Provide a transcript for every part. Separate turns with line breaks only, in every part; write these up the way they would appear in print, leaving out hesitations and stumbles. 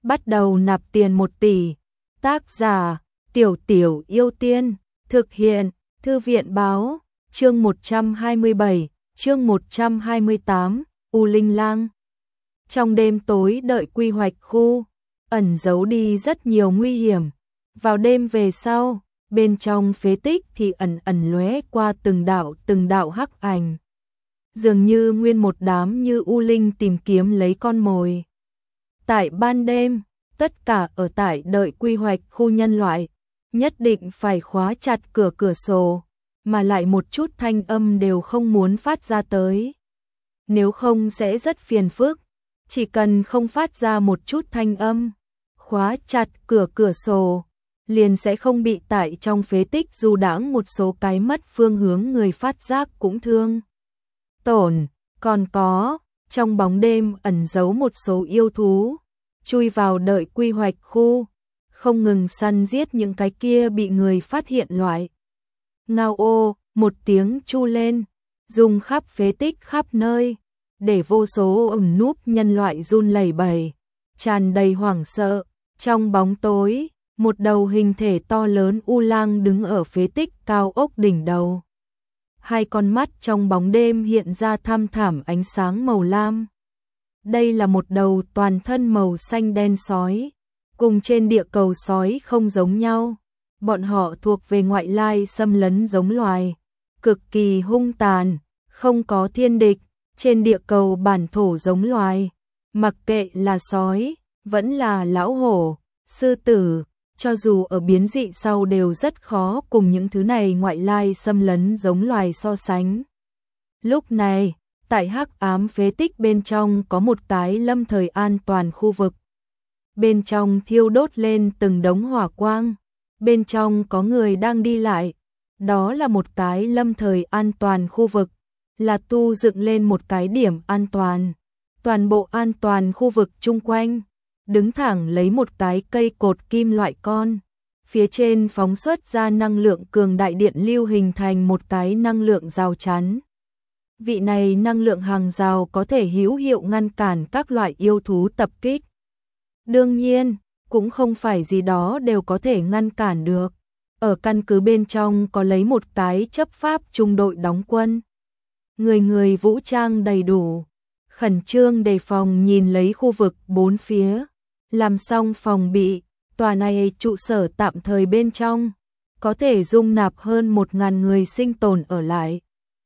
bắt đầu nạp tiền 1 tỷ. Tác giả, Tiểu Tiểu Yêu Tiên, thực hiện, Thư viện báo, chương 127, chương 128, U Linh Lang. Trong đêm tối đợi quy hoạch khu, ẩn giấu đi rất nhiều nguy hiểm. Vào đêm về sau, bên trong phế tích thì ẩn ẩn lóe qua từng đạo hắc ảnh. Dường như nguyên một đám như u linh tìm kiếm lấy con mồi. Tại ban đêm, tất cả ở tại đợi quy hoạch khu nhân loại, nhất định phải khóa chặt cửa sổ, mà lại một chút thanh âm đều không muốn phát ra tới. Nếu không sẽ rất phiền phức, chỉ cần không phát ra một chút thanh âm, khóa chặt cửa sổ, liền sẽ không bị tại trong phế tích du đãng một số cái mất phương hướng người phát giác cũng thương tổn. Còn có, trong bóng đêm ẩn giấu một số yêu thú, chui vào đợi quy hoạch khu, không ngừng săn giết những cái kia bị người phát hiện loại. Ngao ô, một tiếng chu lên, rung khắp phế tích khắp nơi, để vô số ẩn núp nhân loại run lẩy bẩy, tràn đầy hoảng sợ. Trong bóng tối, một đầu hình thể to lớn u lang đứng ở phế tích cao ốc đỉnh đầu. Hai con mắt trong bóng đêm hiện ra thăm thẳm ánh sáng màu lam. Đây là một đầu toàn thân màu xanh đen sói, cùng trên địa cầu sói không giống nhau. Bọn họ thuộc về ngoại lai xâm lấn giống loài, cực kỳ hung tàn, không có thiên địch, trên địa cầu bản thổ giống loài. Mặc kệ là sói, vẫn là lão hổ, sư tử, cho dù ở biến dị sau đều rất khó cùng những thứ này ngoại lai xâm lấn giống loài so sánh. Lúc này, tại hắc ám phế tích bên trong có một cái lâm thời an toàn khu vực. Bên trong thiêu đốt lên từng đống hỏa quang, bên trong có người đang đi lại. Đó là một cái lâm thời an toàn khu vực, là tu dựng lên một cái điểm an toàn. Toàn bộ an toàn khu vực chung quanh đứng thẳng lấy một cái cây cột kim loại con, phía trên phóng xuất ra năng lượng cường đại điện lưu hình thành một cái năng lượng rào chắn. Vị này năng lượng hàng rào có thể hữu hiệu ngăn cản các loại yêu thú tập kích. Đương nhiên, cũng không phải gì đó đều có thể ngăn cản được. Ở căn cứ bên trong có lấy một cái chấp pháp trung đội đóng quân. Người vũ trang đầy đủ, khẩn trương đề phòng nhìn lấy khu vực bốn phía. Làm xong phòng bị, tòa này trụ sở tạm thời bên trong, có thể dung nạp hơn 1000 người sinh tồn ở lại.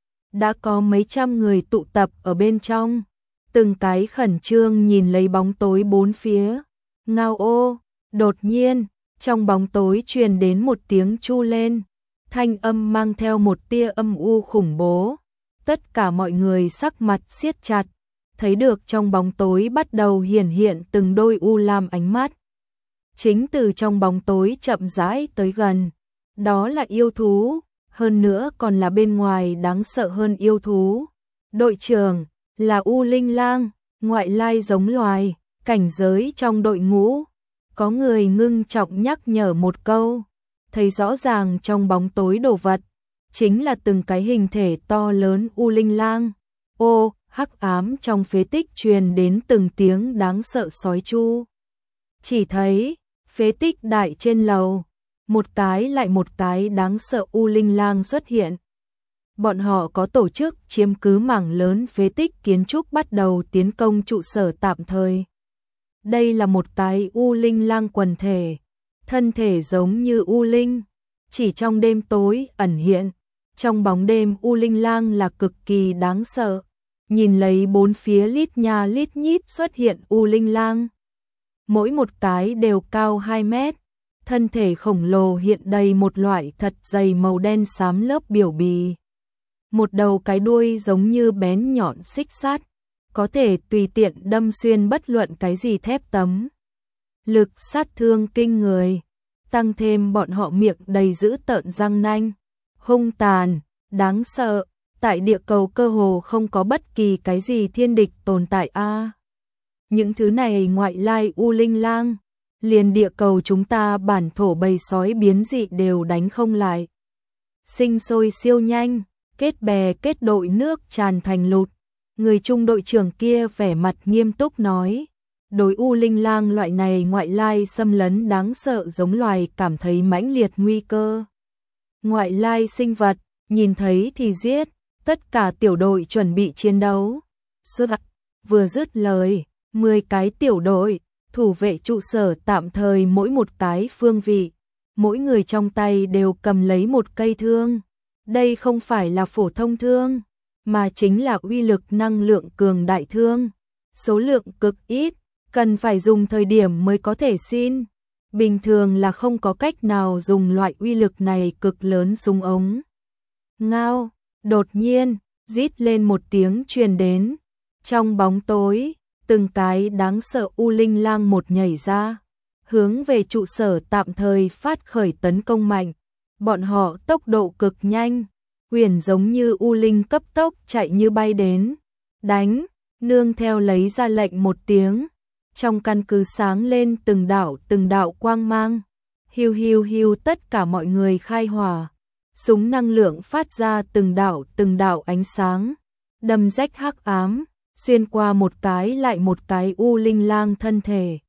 Đã có mấy trăm người tụ tập ở bên trong, từng cái khẩn trương nhìn lấy bóng tối bốn phía. Ngao ô, đột nhiên, trong bóng tối truyền đến một tiếng chu lên, thanh âm mang theo một tia âm u khủng bố. Tất cả mọi người sắc mặt siết chặt, thấy được trong bóng tối bắt đầu hiển hiện từng đôi u lam ánh mắt. Chính từ trong bóng tối chậm rãi tới gần, đó là yêu thú, hơn nữa còn là bên ngoài đáng sợ hơn yêu thú. Đội trưởng là U Linh Lang, ngoại lai giống loài, cảnh giới trong đội ngũ. Có người ngưng trọng nhắc nhở một câu, thấy rõ ràng trong bóng tối đồ vật, chính là từng cái hình thể to lớn U Linh Lang. Ô, hắc ám trong phế tích truyền đến từng tiếng đáng sợ sói chu. Chỉ thấy, phế tích đại trên lầu, một cái lại một cái đáng sợ U Linh Lang xuất hiện. Bọn họ có tổ chức chiếm cứ mảng lớn phế tích kiến trúc bắt đầu tiến công trụ sở tạm thời. Đây là một cái U Linh Lang quần thể, thân thể giống như U Linh, chỉ trong đêm tối ẩn hiện. Trong bóng đêm U Linh Lang là cực kỳ đáng sợ. Nhìn lấy bốn phía lít nha lít nhít xuất hiện U Linh Lang. Mỗi một cái đều cao 2 mét. Thân thể khổng lồ hiện đầy một loại thật dày màu đen xám lớp biểu bì. Một đầu cái đuôi giống như bén nhọn xích sắt, có thể tùy tiện đâm xuyên bất luận cái gì thép tấm. Lực sát thương kinh người, tăng thêm bọn họ miệng đầy dữ tợn răng nanh, hung tàn, đáng sợ. Tại địa cầu cơ hồ không có bất kỳ cái gì thiên địch tồn tại a. Những thứ này ngoại lai U Linh Lang, liền địa cầu chúng ta bản thổ bầy sói biến dị đều đánh không lại. Sinh sôi siêu nhanh, kết bè kết đội nước tràn thành lụt. Người trung đội trưởng kia vẻ mặt nghiêm túc nói, Đối U Linh Lang loại này ngoại lai xâm lấn đáng sợ giống loài cảm thấy mãnh liệt nguy cơ. Ngoại lai sinh vật, nhìn thấy thì giết, tất cả tiểu đội chuẩn bị chiến đấu. Vừa dứt lời, 10 cái tiểu đội, thủ vệ trụ sở tạm thời mỗi một cái phương vị, mỗi người trong tay đều cầm lấy một cây thương. Đây không phải là phổ thông thương, mà chính là uy lực năng lượng cường đại thương. Số lượng cực ít, cần phải dùng thời điểm mới có thể xin. Bình thường là không có cách nào dùng loại uy lực này cực lớn súng ống. Ngao, đột nhiên, rít lên một tiếng truyền đến. Trong bóng tối, từng cái đáng sợ U Linh Lang một nhảy ra, hướng về trụ sở tạm thời phát khởi tấn công mạnh. Bọn họ tốc độ cực nhanh, huyền giống như U Linh cấp tốc chạy như bay đến. Đánh, nương theo lấy ra lệnh một tiếng. Trong căn cứ sáng lên từng đạo quang mang. Hiu hiu hiu, tất cả mọi người khai hỏa. Súng năng lượng phát ra từng đạo ánh sáng, đâm rách hắc ám, xuyên qua một cái lại một cái U Linh Lang thân thể.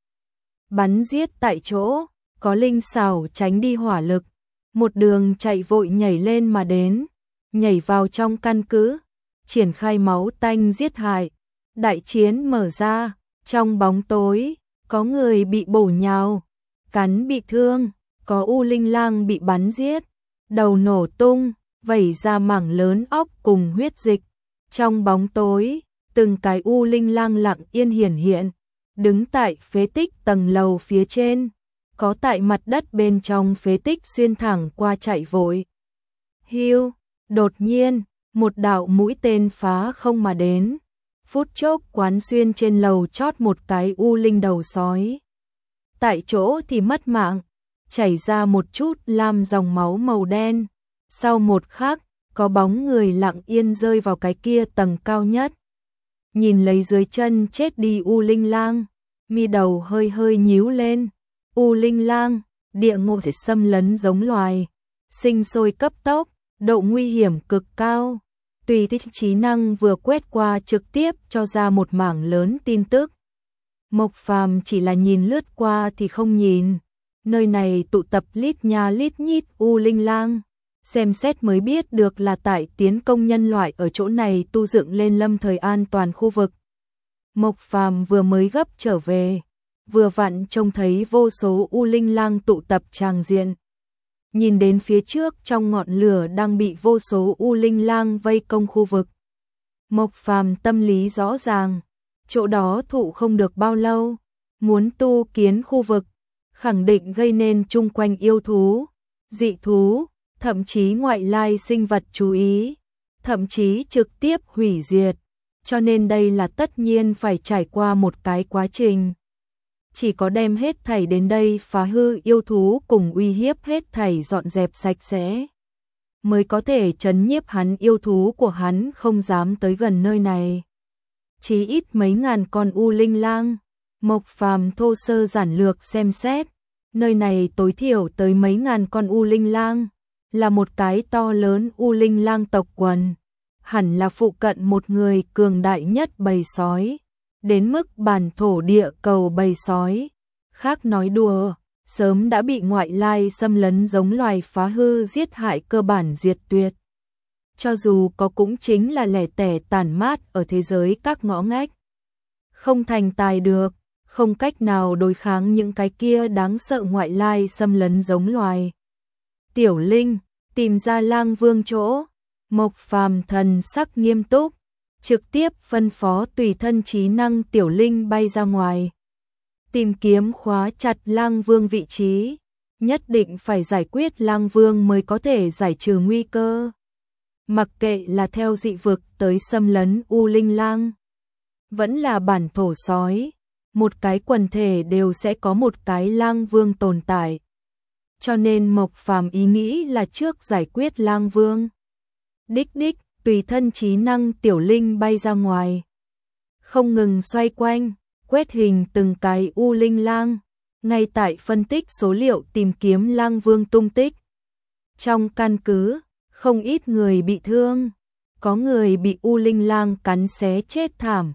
Bắn giết tại chỗ, có linh xảo tránh đi hỏa lực, một đường chạy vội nhảy lên mà đến, nhảy vào trong căn cứ, triển khai máu tanh giết hại. Đại chiến mở ra, trong bóng tối, có người bị bổ nhào, cắn bị thương, có U Linh Lang bị bắn giết, đầu nổ tung, vẩy ra mảng lớn óc cùng huyết dịch. Trong bóng tối, từng cái U Linh Lang lặng yên hiển hiện, đứng tại phế tích tầng lầu phía trên, có tại mặt đất bên trong phế tích xuyên thẳng qua chạy vội. Hiu, đột nhiên, một đạo mũi tên phá không mà đến, phút chốc quán xuyên trên lầu chót một cái U Linh đầu sói. Tại chỗ thì mất mạng, chảy ra một chút lam dòng máu màu đen. Sau một khắc, có bóng người lặng yên rơi vào cái kia tầng cao nhất. Nhìn lấy dưới chân chết đi U Linh Lang, mi đầu hơi hơi nhíu lên. U Linh Lang, địa ngục thể xâm lấn giống loài, sinh sôi cấp tốc, độ nguy hiểm cực cao. Tùy thích trí năng vừa quét qua trực tiếp cho ra một mảng lớn tin tức. Mộc Phàm chỉ là nhìn lướt qua thì không nhìn. Nơi này tụ tập lít nha lít nhít U Linh Lang, xem xét mới biết được là tại tiến công nhân loại ở chỗ này tu dựng lên lâm thời an toàn khu vực. Mộc Phàm vừa mới gấp trở về, vừa vặn trông thấy vô số U Linh Lang tụ tập tràng diện. Nhìn đến phía trước trong ngọn lửa đang bị vô số U Linh Lang vây công khu vực. Mộc Phàm tâm lý rõ ràng, chỗ đó thụ không được bao lâu, muốn tu kiến khu vực, khẳng định gây nên chung quanh yêu thú, dị thú, thậm chí ngoại lai sinh vật chú ý, thậm chí trực tiếp hủy diệt, cho nên đây là tất nhiên phải trải qua một cái quá trình. Chỉ có đem hết thảy đến đây phá hư yêu thú cùng uy hiếp hết thảy dọn dẹp sạch sẽ, mới có thể trấn nhiếp hắn, yêu thú của hắn không dám tới gần nơi này. Chí ít mấy ngàn con U Linh Lang, Mộc Phàm thô sơ giản lược xem xét, nơi này tối thiểu tới mấy ngàn con U Linh Lang, là một cái to lớn U Linh Lang tộc quần, hẳn là phụ cận một người cường đại nhất bầy sói, đến mức bản thổ địa cầu bầy sói. Khác nói đùa, sớm đã bị ngoại lai xâm lấn giống loài phá hư giết hại cơ bản diệt tuyệt. Cho dù có cũng chính là lẻ tẻ tàn mát ở thế giới các ngõ ngách. Không thành tài được, không cách nào đối kháng những cái kia đáng sợ ngoại lai xâm lấn giống loài. Tiểu Linh, tìm ra Lang Vương chỗ, Mộc Phàm thần sắc nghiêm túc, trực tiếp phân phó tùy thân trí năng Tiểu Linh bay ra ngoài. Tìm kiếm khóa chặt Lang Vương vị trí, nhất định phải giải quyết Lang Vương mới có thể giải trừ nguy cơ. Mặc kệ là theo dị vực tới xâm lấn U Linh Lang, vẫn là bản thổ sói, một cái quần thể đều sẽ có một cái Lang Vương tồn tại. Cho nên Mộc Phàm ý nghĩ là trước giải quyết Lang Vương. Đích, tùy thân trí năng Tiểu Linh bay ra ngoài, không ngừng xoay quanh, quét hình từng cái U Linh Lang, ngay tại phân tích số liệu tìm kiếm Lang Vương tung tích. Trong căn cứ, không ít người bị thương, có người bị U Linh Lang cắn xé chết thảm,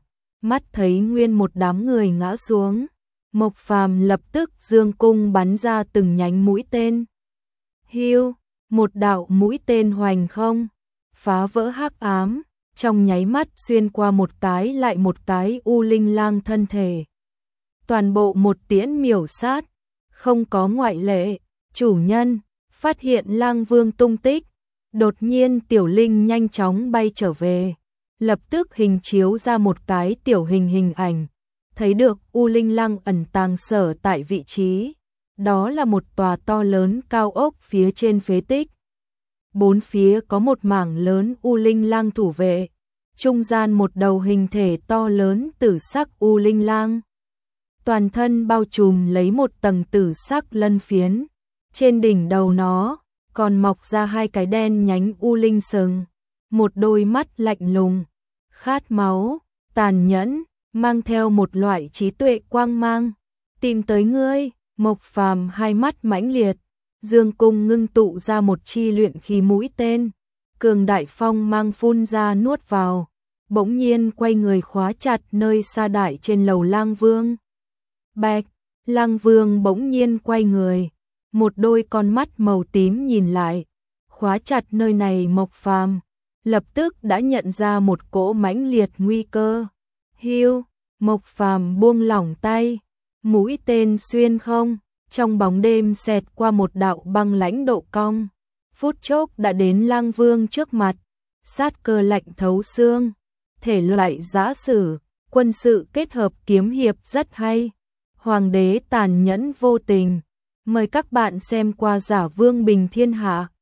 mắt thấy nguyên một đám người ngã xuống, Mộc Phàm lập tức dương cung bắn ra từng nhánh mũi tên. Hiu, một đạo mũi tên hoành không, phá vỡ hắc ám, trong nháy mắt xuyên qua một cái lại một cái U Linh Lang thân thể. Toàn bộ một tiễn miểu sát, không có ngoại lệ. Chủ nhân, phát hiện Lang Vương tung tích, đột nhiên Tiểu Linh nhanh chóng bay trở về, lập tức hình chiếu ra một cái tiểu hình ảnh, thấy được U Linh Lang ẩn tàng sở tại vị trí. Đó là một tòa to lớn cao ốc phía trên phế tích. Bốn phía có một mảng lớn U Linh Lang thủ vệ, trung gian một đầu hình thể to lớn tử sắc U Linh Lang. Toàn thân bao trùm lấy một tầng tử sắc lân phiến, trên đỉnh đầu nó còn mọc ra hai cái đen nhánh U Linh sừng, một đôi mắt lạnh lùng, khát máu, tàn nhẫn, mang theo một loại trí tuệ quang mang. Tìm tới ngươi. Mộc Phàm hai mắt mãnh liệt, dương cung ngưng tụ ra một chi luyện khí mũi tên, cường đại phong mang phun ra nuốt vào, bỗng nhiên quay người khóa chặt nơi xa đại trên lầu Lang Vương. Bạch, Lang Vương bỗng nhiên quay người, một đôi con mắt màu tím nhìn lại, khóa chặt nơi này Mộc Phàm, lập tức đã nhận ra một cỗ mãnh liệt nguy cơ. Hiu, Mộc Phàm buông lỏng tay, mũi tên xuyên không, trong bóng đêm xẹt qua một đạo băng lãnh độ cong, phút chốc đã đến Lang Vương trước mặt, sát cơ lạnh thấu xương, thể loại giã sử, quân sự kết hợp kiếm hiệp rất hay. Hoàng đế tàn nhẫn vô tình, mời các bạn xem qua Giả Vương Bình Thiên Hạ.